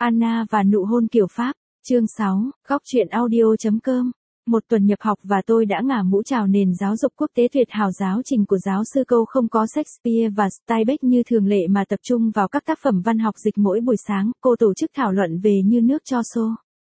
Anna và nụ hôn kiểu Pháp, chương 6, góc truyện audio.com. Một tuần nhập học và tôi đã ngả mũ chào nền giáo dục quốc tế tuyệt hảo giáo trình của giáo sư Câu không có Shakespeare và Steinbeck như thường lệ mà tập trung vào các tác phẩm văn học dịch mỗi buổi sáng. Cô tổ chức thảo luận về Như nước cho xô.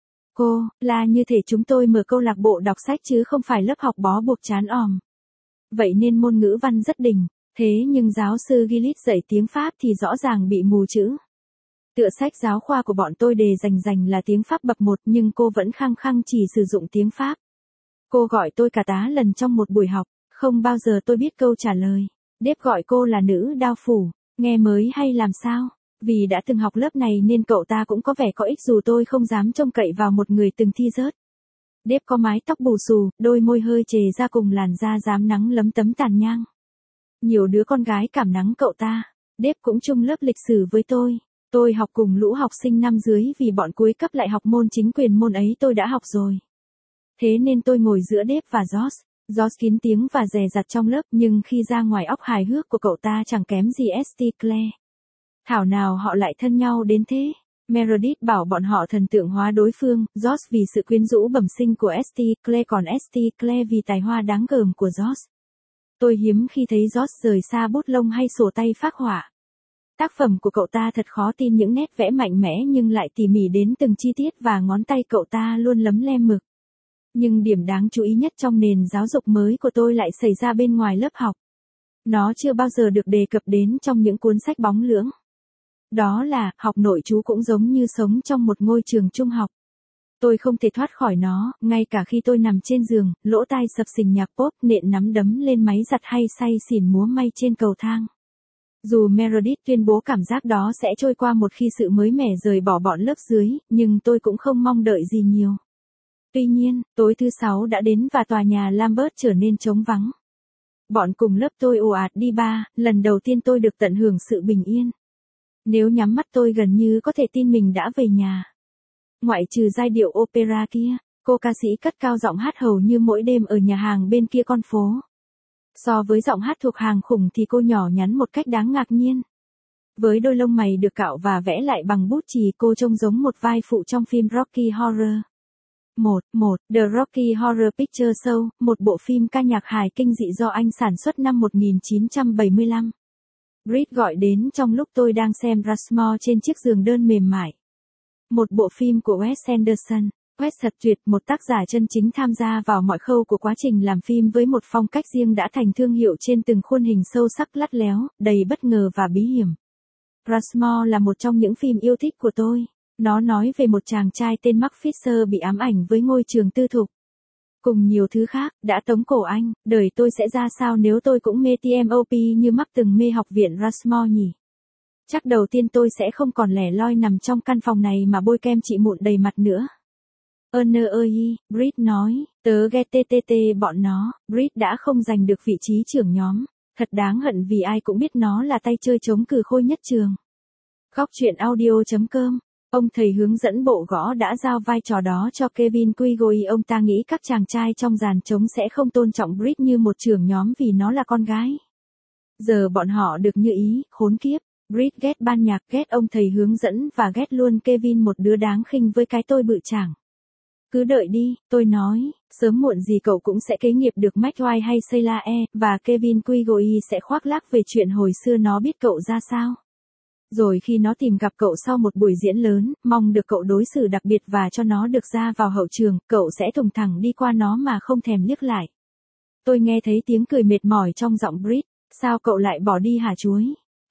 Cô, là như thể chúng tôi mở câu lạc bộ đọc sách chứ không phải lớp học bó buộc chán òm. Vậy nên môn ngữ văn rất đỉnh, thế nhưng giáo sư Gillis dạy tiếng Pháp thì rõ ràng bị mù chữ. Tựa sách giáo khoa của bọn tôi đề dành là tiếng Pháp bậc 1 nhưng cô vẫn khăng khăng chỉ sử dụng tiếng Pháp. Cô gọi tôi cả tá lần trong một buổi học, không bao giờ tôi biết câu trả lời. Deb gọi cô là nữ đao phủ, nghe mới hay làm sao? Vì đã từng học lớp này nên cậu ta cũng có vẻ có ích dù tôi không dám trông cậy vào một người từng thi rớt. Deb có mái tóc bù xù, đôi môi hơi chề ra cùng làn da rám nắng lấm tấm tàn nhang. Nhiều đứa con gái cảm nắng cậu ta. Deb cũng chung lớp lịch sử với tôi. Tôi học cùng lũ học sinh năm dưới vì bọn cuối cấp lại học môn chính quyền, môn ấy tôi đã học rồi. Thế nên tôi ngồi giữa Deb và George. George kín tiếng và dè dặt trong lớp nhưng khi ra ngoài óc hài hước của cậu ta chẳng kém gì St. Clair. Thảo nào họ lại thân nhau đến thế. Meredith bảo bọn họ thần tượng hóa đối phương, George vì sự quyến rũ bẩm sinh của St. Clair còn St. Clair vì tài hoa đáng gờm của George. Tôi hiếm khi thấy George rời xa bút lông hay sổ tay phác họa. Tác phẩm của cậu ta thật khó tin, những nét vẽ mạnh mẽ nhưng lại tỉ mỉ đến từng chi tiết và ngón tay cậu ta luôn lấm lem mực. Nhưng điểm đáng chú ý nhất trong nền giáo dục mới của tôi lại xảy ra bên ngoài lớp học. Nó chưa bao giờ được đề cập đến trong những cuốn sách bóng lưỡng. Đó là, học nội trú cũng giống như sống trong một ngôi trường trung học. Tôi không thể thoát khỏi nó, ngay cả khi tôi nằm trên giường, lỗ tai sập sình nhạc pop, nện nắm đấm lên máy giặt hay say xỉn múa may trên cầu thang. Dù Meredith tuyên bố cảm giác đó sẽ trôi qua một khi sự mới mẻ rời bỏ bọn lớp dưới, nhưng tôi cũng không mong đợi gì nhiều. Tuy nhiên, tối thứ 6 đã đến và tòa nhà Lambert trở nên trống vắng. Bọn cùng lớp tôi ồ ạt đi bar, lần đầu tiên tôi được tận hưởng sự bình yên. Nếu nhắm mắt tôi gần như có thể tin mình đã về nhà. Ngoại trừ giai điệu opera kia, cô ca sĩ cất cao giọng hát hầu như mỗi đêm ở nhà hàng bên kia con phố. So với giọng hát thuộc hàng khủng thì cô nhỏ nhắn một cách đáng ngạc nhiên. Với đôi lông mày được cạo và vẽ lại bằng bút chì, cô trông giống một vai phụ trong phim Rocky Horror. The Rocky Horror Picture Show, một bộ phim ca nhạc hài kinh dị do Anh sản xuất năm 1975. Brit gọi đến trong lúc tôi đang xem Rushmore trên chiếc giường đơn mềm mại. Một bộ phim của Wes Anderson. Wes thật tuyệt, một tác giả chân chính tham gia vào mọi khâu của quá trình làm phim với một phong cách riêng đã thành thương hiệu trên từng khuôn hình sâu sắc lắt léo, đầy bất ngờ và bí hiểm. Rushmore là một trong những phim yêu thích của tôi. Nó nói về một chàng trai tên Mark Fisher bị ám ảnh với ngôi trường tư thục. Cùng nhiều thứ khác, đã tống cổ anh, đời tôi sẽ ra sao nếu tôi cũng mê TMOP như Mark từng mê học viện Rushmore nhỉ? Chắc đầu tiên tôi sẽ không còn lẻ loi nằm trong căn phòng này mà bôi kem trị mụn đầy mặt nữa. Ơi, Brit nói, tớ ghét bọn nó. Brit đã không giành được vị trí trưởng nhóm. Thật đáng hận vì ai cũng biết nó là tay chơi chống cừ khôi nhất trường. Góc truyện audio.com. Ông thầy hướng dẫn bộ gõ đã giao vai trò đó cho Kevin Quigley. Ông ta nghĩ các chàng trai trong dàn trống sẽ không tôn trọng Brit như một trưởng nhóm vì nó là con gái. Giờ bọn họ được như ý, khốn kiếp. Brit ghét ban nhạc, ghét ông thầy hướng dẫn và ghét luôn Kevin, một đứa đáng khinh với cái tôi bự chảng. Cứ đợi đi, tôi nói, sớm muộn gì cậu cũng sẽ kế nghiệp được McWhite hay Sheila E, và Kevin Quigley sẽ khoác lác về chuyện hồi xưa nó biết cậu ra sao. Rồi khi nó tìm gặp cậu sau một buổi diễn lớn, mong được cậu đối xử đặc biệt và cho nó được ra vào hậu trường, cậu sẽ thùng thẳng đi qua nó mà không thèm liếc lại. Tôi nghe thấy tiếng cười mệt mỏi trong giọng Brit, sao cậu lại bỏ đi hả chuối?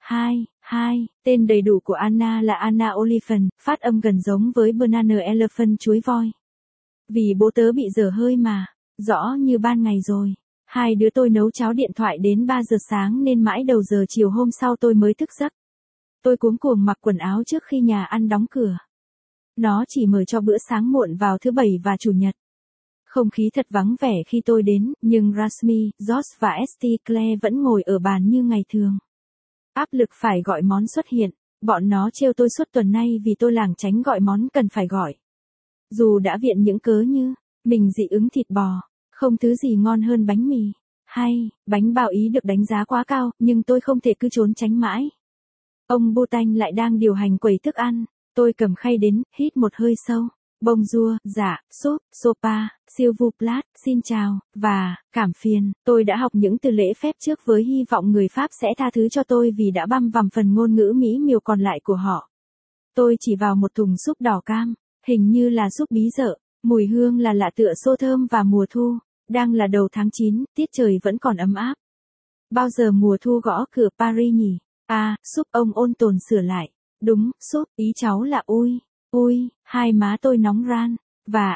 Tên đầy đủ của Anna là Anna Oliphant, phát âm gần giống với Banana Elephant, chuối voi. Vì bố tớ bị dở hơi mà, rõ như ban ngày rồi. Hai đứa tôi nấu cháo điện thoại đến 3 giờ sáng nên mãi đầu giờ chiều hôm sau tôi mới thức giấc. Tôi cuống cuồng mặc quần áo trước khi nhà ăn đóng cửa. Nó chỉ mở cho bữa sáng muộn vào thứ Bảy và Chủ nhật. Không khí thật vắng vẻ khi tôi đến, nhưng Rasmi, George và St. Clair vẫn ngồi ở bàn như ngày thường. Áp lực phải gọi món xuất hiện. Bọn nó trêu tôi suốt tuần nay vì tôi lảng tránh gọi món cần phải gọi. Dù đã viện những cớ như, mình dị ứng thịt bò, không thứ gì ngon hơn bánh mì, hay, bánh bao Ý được đánh giá quá cao, nhưng tôi không thể cứ trốn tránh mãi. Ông Botanh lại đang điều hành quầy thức ăn. Tôi cầm khay đến, hít một hơi sâu. Bonjour, dạ, súp, sopa, s'il vous plaît, xin chào, và, cảm phiền. Tôi đã học những từ lễ phép trước với hy vọng người Pháp sẽ tha thứ cho tôi vì đã băm vằm phần ngôn ngữ mỹ miều còn lại của họ. Tôi chỉ vào một thùng súp đỏ cam, hình như là súp bí dợ, mùi hương là lạ tựa xô thơm và mùa thu. Đang là đầu tháng 9, tiết trời vẫn còn ấm áp. Bao giờ mùa thu gõ cửa Paris nhỉ? À, súp, ông ôn tồn sửa lại. Đúng, súp, ý cháu là ui. Ui, hai má tôi nóng ran. Và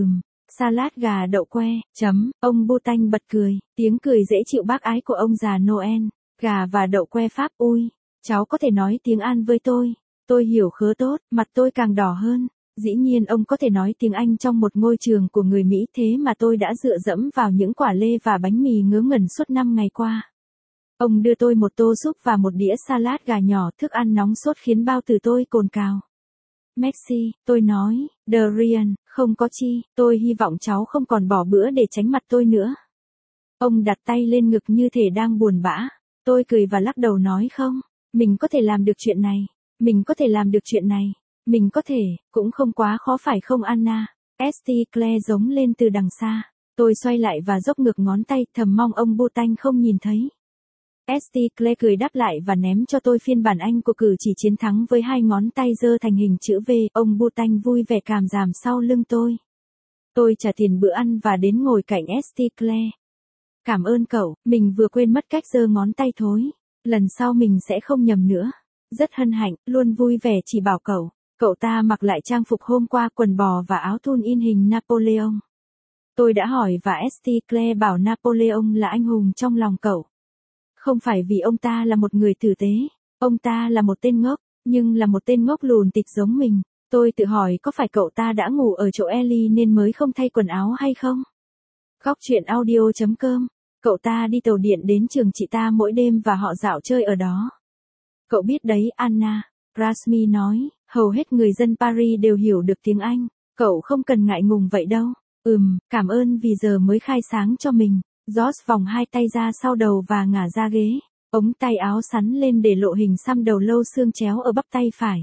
salad gà đậu que, ông Botanh bật cười, tiếng cười dễ chịu bác ái của ông già Noel. Gà và đậu que Pháp, ui, cháu có thể nói tiếng Anh với tôi. Tôi hiểu khớ tốt, mặt tôi càng đỏ hơn. Dĩ nhiên ông có thể nói tiếng Anh trong một ngôi trường của người Mỹ, thế mà tôi đã dựa dẫm vào những quả lê và bánh mì ngớ ngẩn suốt 5 ngày qua. Ông đưa tôi một tô súp và một đĩa salad gà nhỏ, thức ăn nóng sốt khiến bao tử tôi cồn cào. Merci, tôi nói, Dorian, không có chi, tôi hy vọng cháu không còn bỏ bữa để tránh mặt tôi nữa. Ông đặt tay lên ngực như thể đang buồn bã. Tôi cười và lắc đầu nói không, mình có thể làm được chuyện này, mình có thể làm được chuyện này, mình có thể, cũng không quá khó phải không Anna? St. Clair giống lên từ đằng xa. Tôi xoay lại và dốc ngược ngón tay, thầm mong ông Botanh không nhìn thấy. St. Clair cười đáp lại và ném cho tôi phiên bản Anh của cử chỉ chiến thắng với hai ngón tay giơ thành hình chữ V. Ông Botanh vui vẻ càm ràm sau lưng tôi. Tôi trả tiền bữa ăn và đến ngồi cạnh St. Clair. Cảm ơn cậu, mình vừa quên mất cách giơ ngón tay thối. Lần sau mình sẽ không nhầm nữa. Rất hân hạnh, luôn vui vẻ chỉ bảo cậu. Cậu ta mặc lại trang phục hôm qua, quần bò và áo thun in hình Napoleon. Tôi đã hỏi và St. Clair bảo Napoleon là anh hùng trong lòng cậu. Không phải vì ông ta là một người tử tế, ông ta là một tên ngốc, nhưng là một tên ngốc lùn tịch giống mình. Tôi tự hỏi có phải cậu ta đã ngủ ở chỗ Ellie nên mới không thay quần áo hay không? Góc chuyện audio.com. Cậu ta đi tàu điện đến trường chị ta mỗi đêm và họ dạo chơi ở đó. Cậu biết đấy Anna, Rasmi nói, hầu hết người dân Paris đều hiểu được tiếng Anh. Cậu không cần ngại ngùng vậy đâu. Cảm ơn vì giờ mới khai sáng cho mình. George vòng hai tay ra sau đầu và ngả ra ghế. Ống tay áo sắn lên để lộ hình xăm đầu lâu xương chéo ở bắp tay phải.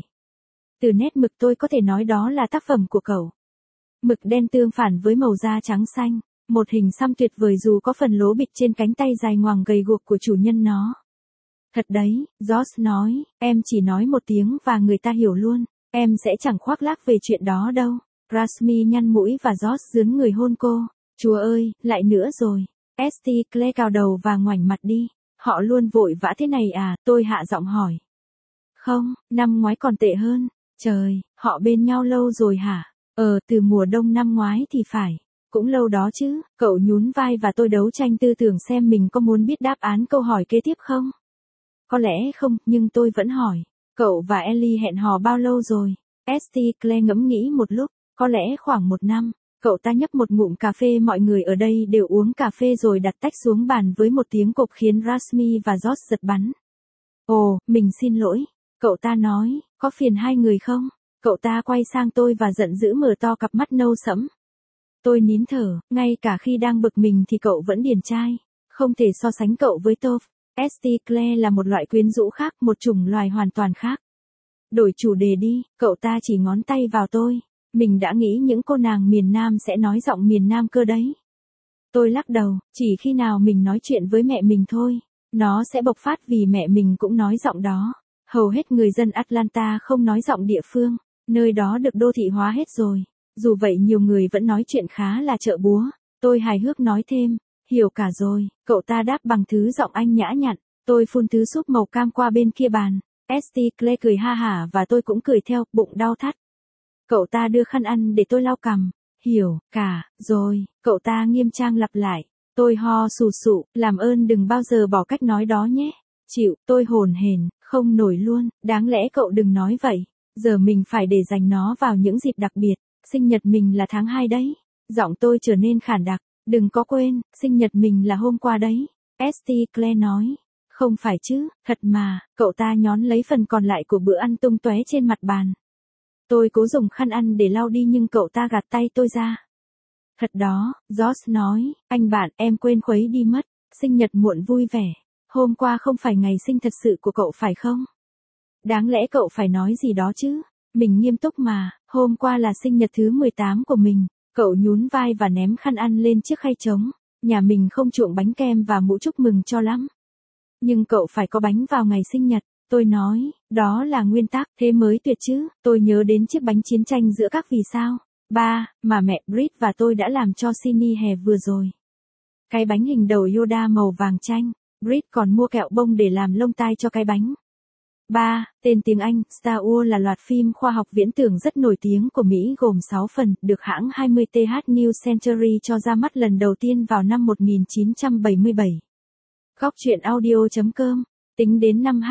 Từ nét mực tôi có thể nói đó là tác phẩm của cậu. Mực đen tương phản với màu da trắng xanh. Một hình xăm tuyệt vời dù có phần lố bịch trên cánh tay dài ngoằng gầy guộc của chủ nhân nó. Thật đấy, George nói, em chỉ nói một tiếng và người ta hiểu luôn. Em sẽ chẳng khoác lác về chuyện đó đâu. Rasmi nhăn mũi và George dướn người hôn cô. Chúa ơi, lại nữa rồi. St. Clair cào đầu và ngoảnh mặt đi. Họ luôn vội vã thế này à? Tôi hạ giọng hỏi. Không, năm ngoái còn tệ hơn. Trời, họ bên nhau lâu rồi hả? Từ mùa đông năm ngoái thì phải. Cũng lâu đó chứ. Cậu nhún vai và tôi đấu tranh tư tưởng xem mình có muốn biết đáp án câu hỏi kế tiếp không? Có lẽ không, nhưng tôi vẫn hỏi. Cậu và Ellie hẹn hò bao lâu rồi? St. Clair ngẫm nghĩ một lúc. Có lẽ khoảng 1 năm. Cậu ta nhấp một ngụm cà phê, mọi người ở đây đều uống cà phê rồi đặt tách xuống bàn với một tiếng cộp khiến Rasmi và George giật bắn. Ồ, mình xin lỗi. Cậu ta nói, có phiền hai người không? Cậu ta quay sang tôi và giận dữ mở to cặp mắt nâu sẫm. Tôi nín thở, ngay cả khi đang bực mình thì cậu vẫn điển trai. Không thể so sánh cậu với Toph. St. Clair là một loại quyến rũ khác, một chủng loài hoàn toàn khác. Đổi chủ đề đi, cậu ta chỉ ngón tay vào tôi. Mình đã nghĩ những cô nàng miền Nam sẽ nói giọng miền Nam cơ đấy. Tôi lắc đầu, chỉ khi nào mình nói chuyện với mẹ mình thôi. Nó sẽ bộc phát vì mẹ mình cũng nói giọng đó. Hầu hết người dân Atlanta không nói giọng địa phương. Nơi đó được đô thị hóa hết rồi. Dù vậy nhiều người vẫn nói chuyện khá là chợ búa. Tôi hài hước nói thêm, hiểu cả rồi. Cậu ta đáp bằng thứ giọng Anh nhã nhặn. Tôi phun thứ súp màu cam qua bên kia bàn. St. Clair cười ha hả và tôi cũng cười theo, bụng đau thắt. Cậu ta đưa khăn ăn để tôi lau cằm. Hiểu, cả, rồi, cậu ta nghiêm trang lặp lại. Tôi ho sù sụ, làm ơn đừng bao giờ bỏ cách nói đó nhé. Chịu, tôi hồn hển, không nổi luôn, đáng lẽ cậu đừng nói vậy. Giờ mình phải để dành nó vào những dịp đặc biệt. Sinh nhật mình là tháng 2 đấy. Giọng tôi trở nên khản đặc. Đừng có quên, sinh nhật mình là hôm qua đấy. St. Clair nói. Không phải chứ, thật mà, cậu ta nhón lấy phần còn lại của bữa ăn tung tóe trên mặt bàn. Tôi cố dùng khăn ăn để lau đi nhưng cậu ta gạt tay tôi ra. Thật đó, George nói, anh bạn em quên khuấy đi mất, sinh nhật muộn vui vẻ. Hôm qua không phải ngày sinh thật sự của cậu phải không? Đáng lẽ cậu phải nói gì đó chứ. Mình nghiêm túc mà, hôm qua là sinh nhật thứ 18 của mình. Cậu nhún vai và ném khăn ăn lên chiếc khay trống. Nhà mình không chuộng bánh kem và mũ chúc mừng cho lắm. Nhưng cậu phải có bánh vào ngày sinh nhật. Tôi nói, đó là nguyên tắc, thế mới tuyệt chứ. Tôi nhớ đến chiếc bánh chiến tranh giữa các vì sao. Ba, mà mẹ Brit và tôi đã làm cho Sydney hè vừa rồi. Cái bánh hình đầu Yoda màu vàng chanh. Brit còn mua kẹo bông để làm lông tai cho cái bánh. 3. Tên tiếng Anh, Star Wars là loạt phim khoa học viễn tưởng rất nổi tiếng của Mỹ gồm 6 phần, được hãng 20th New Century cho ra mắt lần đầu tiên vào năm 1977. Góc truyện audio.com. Tính đến năm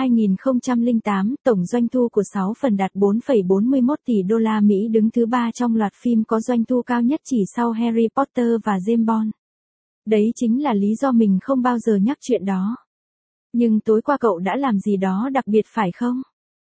2008, tổng doanh thu của 6 phần đạt 4,41 tỷ đô la Mỹ, đứng thứ 3 trong loạt phim có doanh thu cao nhất chỉ sau Harry Potter và James Bond. Đấy chính là lý do mình không bao giờ nhắc chuyện đó. Nhưng tối qua cậu đã làm gì đó đặc biệt phải không?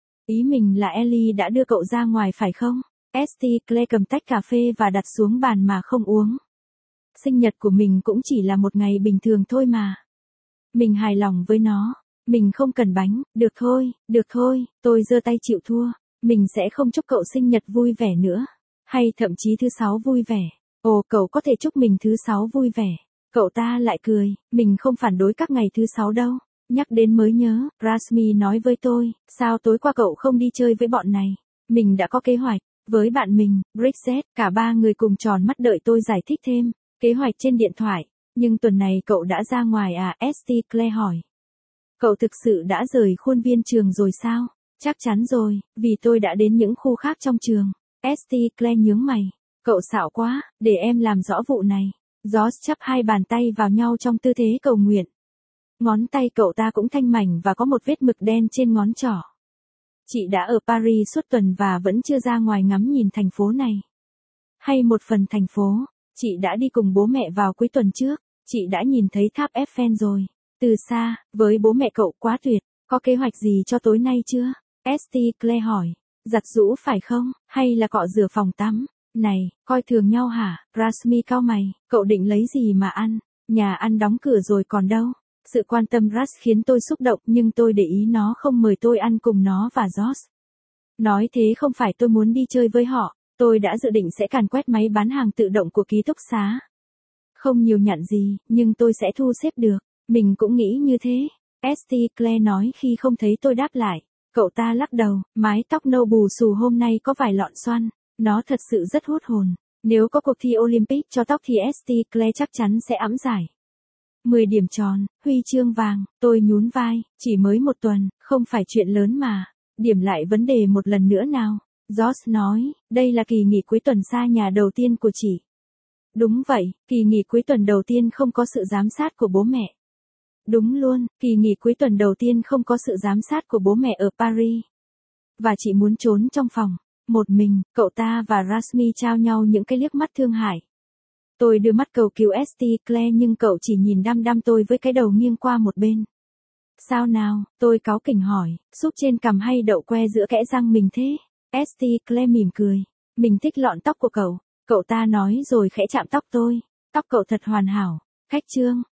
Ý mình là Ellie đã đưa cậu ra ngoài phải không? St. Clair cầm tách cà phê và đặt xuống bàn mà không uống. Sinh nhật của mình cũng chỉ là một ngày bình thường thôi mà. Mình hài lòng với nó. Mình không cần bánh, được thôi, tôi giơ tay chịu thua. Mình sẽ không chúc cậu sinh nhật vui vẻ nữa. Hay thậm chí thứ 6 vui vẻ. Ồ, cậu có thể chúc mình thứ 6 vui vẻ. Cậu ta lại cười, mình không phản đối các ngày thứ 6 đâu. Nhắc đến mới nhớ, Rasmi nói với tôi, sao tối qua cậu không đi chơi với bọn này? Mình đã có kế hoạch, với bạn mình, Brexit, cả ba người cùng tròn mắt đợi tôi giải thích thêm, kế hoạch trên điện thoại. Nhưng tuần này cậu đã ra ngoài à? St. Clair hỏi. Cậu thực sự đã rời khuôn viên trường rồi sao? Chắc chắn rồi, vì tôi đã đến những khu khác trong trường. St. Clair nhướng mày. Cậu xạo quá, để em làm rõ vụ này. Josh chắp hai bàn tay vào nhau trong tư thế cầu nguyện. Ngón tay cậu ta cũng thanh mảnh và có một vết mực đen trên ngón trỏ. Chị đã ở Paris suốt tuần và vẫn chưa ra ngoài ngắm nhìn thành phố này. Hay một phần thành phố, chị đã đi cùng bố mẹ vào cuối tuần trước, chị đã nhìn thấy tháp Eiffel rồi. Từ xa, với bố mẹ cậu quá tuyệt, có kế hoạch gì cho tối nay chưa? St. Clair hỏi, giặt giũ phải không, hay là cọ rửa phòng tắm? Này, coi thường nhau hả? Rasmi cau mày, cậu định lấy gì mà ăn? Nhà ăn đóng cửa rồi còn đâu? Sự quan tâm Ras khiến tôi xúc động, nhưng tôi để ý nó không mời tôi ăn cùng nó và Josh. Nói thế không phải tôi muốn đi chơi với họ, tôi đã dự định sẽ càn quét máy bán hàng tự động của ký túc xá. Không nhiều nhặn gì, nhưng tôi sẽ thu xếp được. Mình cũng nghĩ như thế. St. Clair nói khi không thấy tôi đáp lại. Cậu ta lắc đầu, mái tóc nâu bù xù hôm nay có vài lọn xoăn. Nó thật sự rất hút hồn. Nếu có cuộc thi Olympic cho tóc thì St. Clair chắc chắn sẽ ẵm giải. 10 điểm tròn, huy chương vàng, tôi nhún vai, chỉ mới một tuần, không phải chuyện lớn mà. Điểm lại vấn đề một lần nữa nào. Josh nói, đây là kỳ nghỉ cuối tuần xa nhà đầu tiên của chị. Đúng vậy, kỳ nghỉ cuối tuần đầu tiên không có sự giám sát của bố mẹ. Đúng luôn, kỳ nghỉ cuối tuần đầu tiên không có sự giám sát của bố mẹ ở Paris. Và chị muốn trốn trong phòng, một mình, cậu ta và Rasmi trao nhau những cái liếc mắt thương hại. Tôi đưa mắt cầu cứu St. Clair nhưng cậu chỉ nhìn đăm đăm tôi với cái đầu nghiêng qua một bên. Sao nào, tôi cáu kỉnh hỏi, súp trên cằm hay đậu que giữa kẽ răng mình thế? St. Clair mỉm cười, mình thích lọn tóc của cậu. Cậu ta nói rồi khẽ chạm tóc tôi. Tóc cậu thật hoàn hảo. Khách trương,